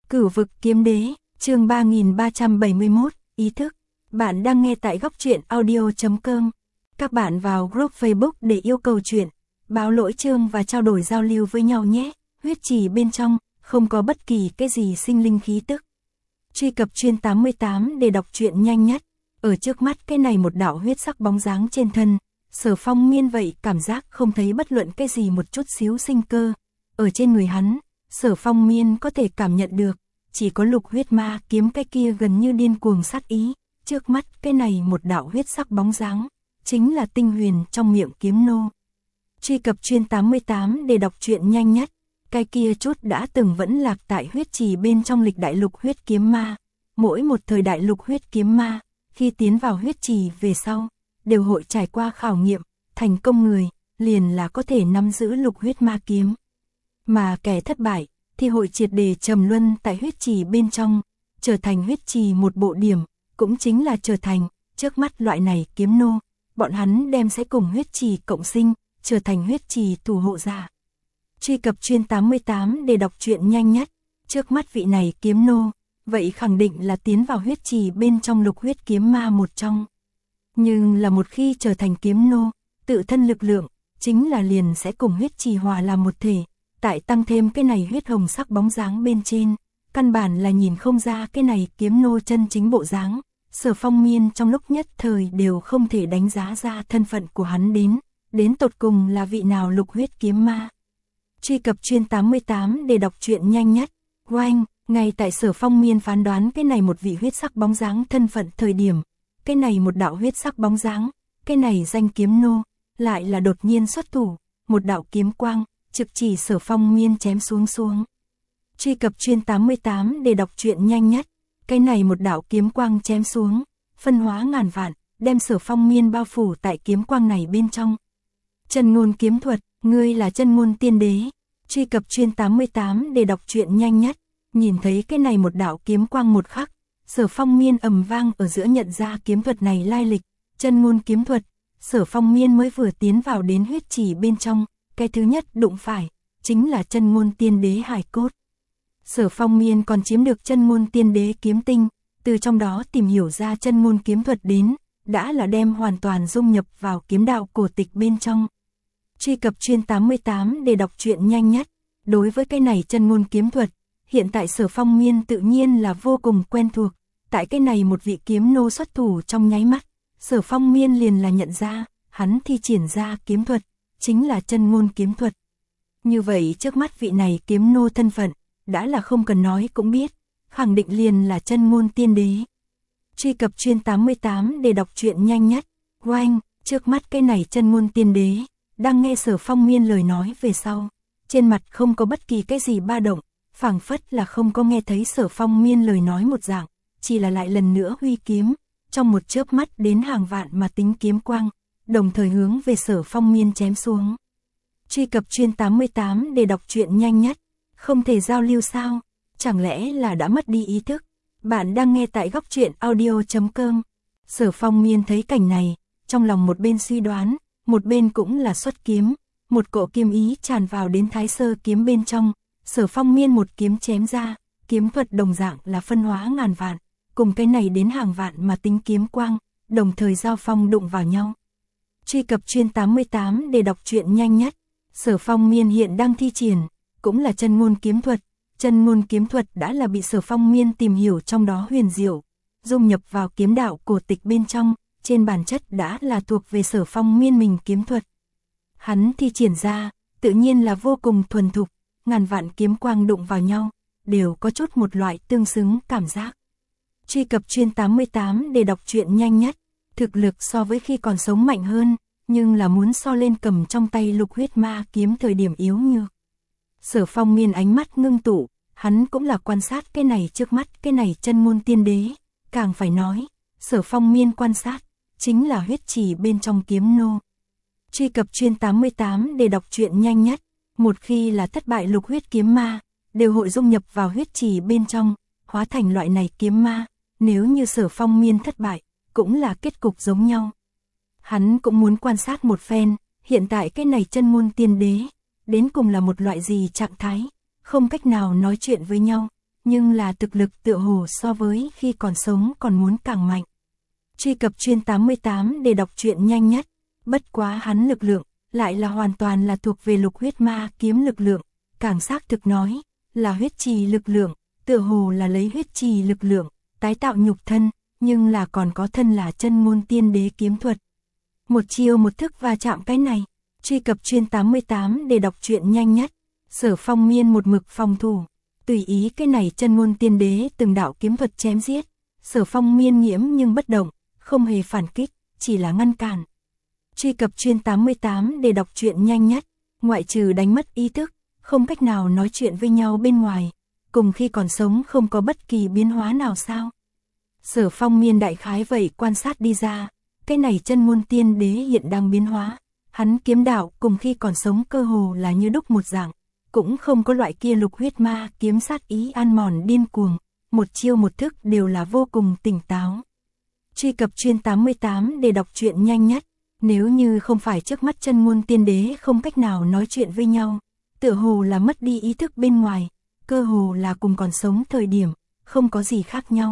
Cửu vực kiếm đế, chương 3371, ý thức. Bạn đang nghe tại góc truyện audio.com. Các bạn vào group Facebook để yêu cầu truyện, báo lỗi chương và trao đổi giao lưu với nhau nhé. Huyết trì bên trong, không có bất kỳ cái gì sinh linh khí tức. Truy cập chuyên 88 để đọc truyện nhanh nhất. Ở trước mắt cái này một đạo huyết sắc bóng dáng trên thân, Sở Phong Miên vậy cảm giác không thấy bất luận cái gì một chút xíu sinh cơ. Ở trên người hắn, Sở Phong Miên có thể cảm nhận được, chỉ có lục huyết ma kiếm cái kia gần như điên cuồng sát ý. Trước mắt cái này một đạo huyết sắc bóng dáng, chính là tinh huyền trong miệng kiếm nô. Truy cập chuyên 88 để đọc truyện nhanh nhất. Cái kia chút đã từng vẫn lạc tại huyết trì bên trong lịch đại lục huyết kiếm ma. Mỗi một thời đại lục huyết kiếm ma, khi tiến vào huyết trì về sau, đều hội trải qua khảo nghiệm, thành công người, liền là có thể nắm giữ lục huyết ma kiếm. Mà kẻ thất bại, thì hội triệt để trầm luân tại huyết trì bên trong, trở thành huyết trì một bộ điểm, cũng chính là trở thành, trước mắt loại này kiếm nô, bọn hắn đem sẽ cùng huyết trì cộng sinh, trở thành huyết trì thủ hộ giả. Truy cập chuyên 88 để đọc truyện nhanh nhất, trước mắt vị này kiếm nô, vậy khẳng định là tiến vào huyết trì bên trong lục huyết kiếm ma một trong. Nhưng là một khi trở thành kiếm nô, tự thân lực lượng, chính là liền sẽ cùng huyết trì hòa làm một thể, tại tăng thêm cái này huyết hồng sắc bóng dáng bên trên, căn bản là nhìn không ra cái này kiếm nô chân chính bộ dáng. Sở Phong Miên trong lúc nhất thời đều không thể đánh giá ra thân phận của hắn đến tột cùng là vị nào lục huyết kiếm ma. Truy cập chuyên 88 để đọc truyện nhanh nhất. Oanh, ngay tại Sở Phong Miên phán đoán cái này một vị huyết sắc bóng dáng thân phận thời điểm, cái này một đạo huyết sắc bóng dáng, cái này danh kiếm nô, lại là đột nhiên xuất thủ, một đạo kiếm quang, trực chỉ Sở Phong Miên chém xuống. Truy cập chuyên 88 để đọc truyện nhanh nhất. Cái này một đạo kiếm quang chém xuống, phân hóa ngàn vạn, đem Sở Phong Miên bao phủ tại kiếm quang này bên trong. Chân ngôn kiếm thuật, ngươi là chân ngôn tiên đế. Truy cập chuyên 88 để đọc truyện nhanh nhất. Nhìn thấy cái này một đạo kiếm quang một khắc, Sở Phong Miên ầm vang ở giữa nhận ra kiếm thuật này lai lịch. Chân ngôn kiếm thuật, Sở Phong Miên mới vừa tiến vào đến huyết trì bên trong, cái thứ nhất đụng phải, chính là chân ngôn tiên đế hải cốt. Sở Phong Miên còn chiếm được chân ngôn tiên đế kiếm tinh, từ trong đó tìm hiểu ra chân ngôn kiếm thuật đến, đã là đem hoàn toàn dung nhập vào kiếm đạo cổ tịch bên trong. Truy cập chuyên 88 để đọc truyện nhanh nhất. Đối với cái này chân ngôn kiếm thuật, hiện tại Sở Phong Miên tự nhiên là vô cùng quen thuộc. Tại cái này một vị kiếm nô xuất thủ trong nháy mắt, Sở Phong Miên liền là nhận ra, hắn thi triển ra kiếm thuật, chính là chân ngôn kiếm thuật. Như vậy trước mắt vị này kiếm nô thân phận, đã là không cần nói cũng biết, khẳng định liền là chân ngôn tiên đế. Truy cập chuyên 88 để đọc truyện nhanh nhất. Oanh, trước mắt cái này chân ngôn tiên đế, đang nghe Sở Phong Miên lời nói về sau, trên mặt không có bất kỳ cái gì ba động, phảng phất là không có nghe thấy Sở Phong Miên lời nói một dạng, chỉ là lại lần nữa huy kiếm, trong một chớp mắt đến hàng vạn mà tính kiếm quang, đồng thời hướng về Sở Phong Miên chém xuống. Truy cập chuyên 88 để đọc truyện nhanh nhất. Không thể giao lưu sao? Chẳng lẽ là đã mất đi ý thức? Bạn đang nghe tại góc truyện audio.com. Sở Phong Miên thấy cảnh này, trong lòng một bên suy đoán, một bên cũng là xuất kiếm, một cỗ kiếm ý tràn vào đến thái sơ kiếm bên trong. Sở Phong Miên một kiếm chém ra, kiếm thuật đồng dạng là phân hóa ngàn vạn, cùng cái này đến hàng vạn mà tính kiếm quang, đồng thời giao phong đụng vào nhau. Truy cập chuyên 88 để đọc truyện nhanh nhất. Sở Phong Miên hiện đang thi triển, cũng là chân ngôn kiếm thuật. Chân ngôn kiếm thuật đã là bị Sở Phong Miên tìm hiểu trong đó huyền diệu, dung nhập vào kiếm đạo cổ tịch bên trong, trên bản chất đã là thuộc về Sở Phong Miên mình kiếm thuật. Hắn thi triển ra, tự nhiên là vô cùng thuần thục, ngàn vạn kiếm quang đụng vào nhau, đều có chút một loại tương xứng cảm giác. Truy cập chuyên 88 để đọc truyện nhanh nhất. Thực lực so với khi còn sống mạnh hơn, nhưng là muốn so lên cầm trong tay lục huyết ma kiếm thời điểm yếu nhược. Sở Phong Miên ánh mắt ngưng tụ, hắn cũng là quan sát cái này trước mắt cái này chân ngôn tiên đế, càng phải nói, Sở Phong Miên quan sát, chính là huyết trì bên trong kiếm nô. Truy cập chuyên 88 để đọc truyện nhanh nhất. Một khi là thất bại lục huyết kiếm ma, đều hội dung nhập vào huyết trì bên trong, hóa thành loại này kiếm ma. Nếu như Sở Phong Miên thất bại, cũng là kết cục giống nhau. Hắn cũng muốn quan sát một phen, hiện tại cái này chân ngôn tiên đế, đến cùng là một loại gì trạng thái, không cách nào nói chuyện với nhau, nhưng là thực lực tựa hồ so với khi còn sống còn muốn càng mạnh. Truy cập chuyên 88 để đọc truyện nhanh nhất, bất quá hắn lực lượng, lại là hoàn toàn là thuộc về lục huyết ma kiếm lực lượng, càng xác thực nói, là huyết trì lực lượng, tựa hồ là lấy huyết trì lực lượng, tái tạo nhục thân, nhưng là còn có thân là chân ngôn tiên đế kiếm thuật. Một chiêu một thức va chạm cái này, truy cập chuyên 88 để đọc truyện nhanh nhất, Sở Phong Miên một mực phòng thủ, tùy ý cái này chân ngôn tiên đế từng đạo kiếm thuật chém giết, Sở Phong Miên nghiễm nhưng bất động, không hề phản kích, chỉ là ngăn cản. Truy cập chuyên 88 để đọc truyện nhanh nhất, ngoại trừ đánh mất ý thức, không cách nào nói chuyện với nhau bên ngoài, cùng khi còn sống không có bất kỳ biến hóa nào sao. Sở Phong Miên đại khái vậy quan sát đi ra, cái này chân ngôn tiên đế hiện đang biến hóa, hắn kiếm đạo cùng khi còn sống cơ hồ là như đúc một dạng, cũng không có loại kia lục huyết ma kiếm sát ý ăn mòn điên cuồng, một chiêu một thức đều là vô cùng tỉnh táo. Truy cập chuyên 88 để đọc truyện nhanh nhất, nếu như không phải trước mắt chân ngôn tiên đế không cách nào nói chuyện với nhau, tựa hồ là mất đi ý thức bên ngoài, cơ hồ là cùng còn sống thời điểm, không có gì khác nhau.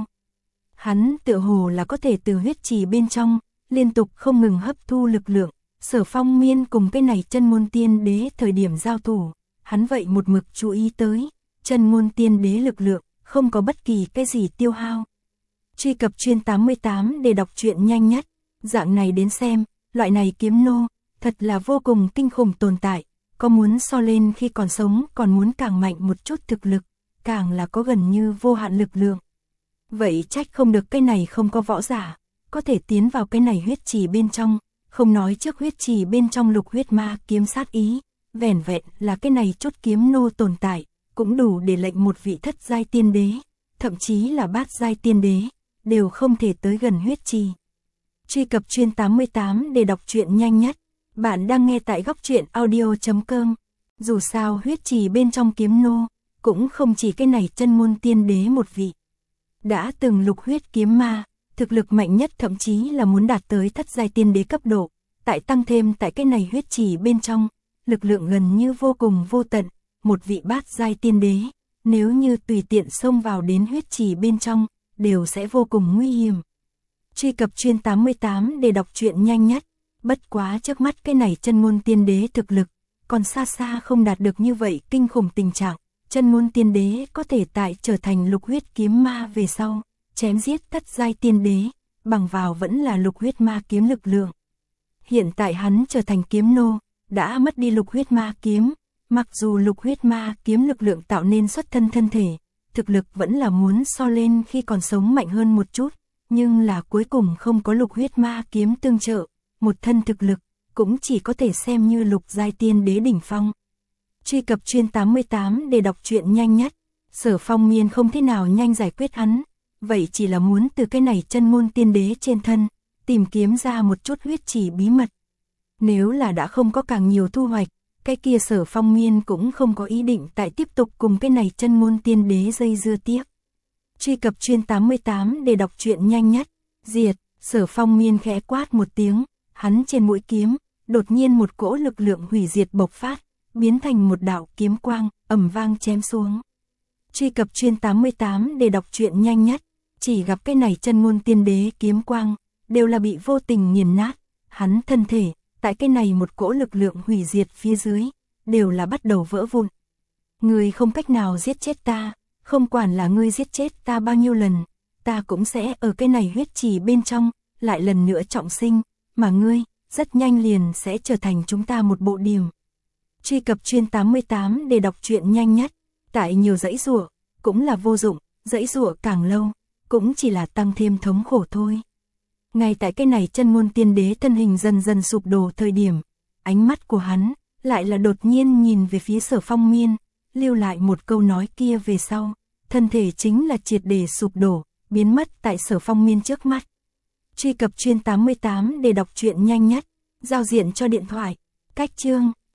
Hắn tựa hồ là có thể từ huyết trì bên trong, liên tục không ngừng hấp thu lực lượng, Sở Phong Miên cùng cái này chân ngôn tiên đế thời điểm giao thủ, hắn vậy một mực chú ý tới, chân ngôn tiên đế lực lượng, không có bất kỳ cái gì tiêu hao. Truy cập chuyên 88 để đọc truyện nhanh nhất, dạng này đến xem, loại này kiếm nô, thật là vô cùng kinh khủng tồn tại, có muốn so lên khi còn sống còn muốn càng mạnh một chút thực lực, càng là có gần như vô hạn lực lượng. Vậy trách không được cái này không có võ giả, có thể tiến vào cái này huyết trì bên trong, không nói trước huyết trì bên trong lục huyết ma kiếm sát ý, vẻn vẹn là cái này chút kiếm nô tồn tại, cũng đủ để lệnh một vị thất giai tiên đế, thậm chí là bát giai tiên đế, đều không thể tới gần huyết trì. Truy cập chuyên 88 để đọc truyện nhanh nhất, bạn đang nghe tại góc truyện audio.com. Dù sao huyết trì bên trong kiếm nô, cũng không chỉ cái này chân ngôn tiên đế một vị. Đã từng lục huyết kiếm ma, thực lực mạnh nhất thậm chí là muốn đạt tới thất giai tiên đế cấp độ, tại tăng thêm tại cái này huyết trì bên trong, lực lượng gần như vô cùng vô tận, một vị bát giai tiên đế, nếu như tùy tiện xông vào đến huyết trì bên trong, đều sẽ vô cùng nguy hiểm. Truy cập chuyên 88 để đọc truyện nhanh nhất, bất quá trước mắt cái này chân ngôn tiên đế thực lực, còn xa xa không đạt được như vậy kinh khủng tình trạng, chân ngôn tiên đế có thể tại trở thành lục huyết kiếm ma về sau, chém giết thất giai tiên đế, bằng vào vẫn là lục huyết ma kiếm lực lượng. Hiện tại hắn trở thành kiếm nô, đã mất đi lục huyết ma kiếm, mặc dù lục huyết ma kiếm lực lượng tạo nên xuất thân thân thể, thực lực vẫn là muốn so lên khi còn sống mạnh hơn một chút, nhưng là cuối cùng không có lục huyết ma kiếm tương trợ, một thân thực lực, cũng chỉ có thể xem như lục giai tiên đế đỉnh phong. Truy cập chuyên 88 để đọc truyện nhanh nhất, Sở Phong Miên không thế nào nhanh giải quyết hắn, vậy chỉ là muốn từ cái này chân ngôn tiên đế trên thân, tìm kiếm ra một chút huyết trì bí mật. Nếu là đã không có càng nhiều thu hoạch, cái kia Sở Phong Miên cũng không có ý định tại tiếp tục cùng cái này chân ngôn tiên đế dây dưa tiếp. Truy cập chuyên 88 để đọc truyện nhanh nhất, diệt, Sở Phong Miên khẽ quát một tiếng, hắn trên mũi kiếm, đột nhiên một cỗ lực lượng hủy diệt bộc phát, biến thành một đạo kiếm quang, ầm vang chém xuống. Truy cập chuyên 88 để đọc truyện nhanh nhất, chỉ gặp cái này chân ngôn tiên đế kiếm quang, đều là bị vô tình nghiền nát, hắn thân thể, tại cái này một cỗ lực lượng hủy diệt phía dưới, đều là bắt đầu vỡ vụn. Ngươi không cách nào giết chết ta, không quản là ngươi giết chết ta bao nhiêu lần, ta cũng sẽ ở cái này huyết trì bên trong, lại lần nữa trọng sinh, mà ngươi, rất nhanh liền sẽ trở thành chúng ta một bộ điểm. Truy cập chuyên 88 để đọc truyện nhanh nhất, tại nhiều dãy rủa cũng là vô dụng, dãy rủa càng lâu, cũng chỉ là tăng thêm thống khổ thôi. Ngay tại cái này chân ngôn tiên đế thân hình dần dần sụp đổ thời điểm, ánh mắt của hắn, lại là đột nhiên nhìn về phía Sở Phong Miên, lưu lại một câu nói kia về sau, thân thể chính là triệt để sụp đổ, biến mất tại Sở Phong Miên trước mắt. Truy cập chuyên 88 để đọc truyện nhanh nhất, giao diện cho điện thoại, cách chương,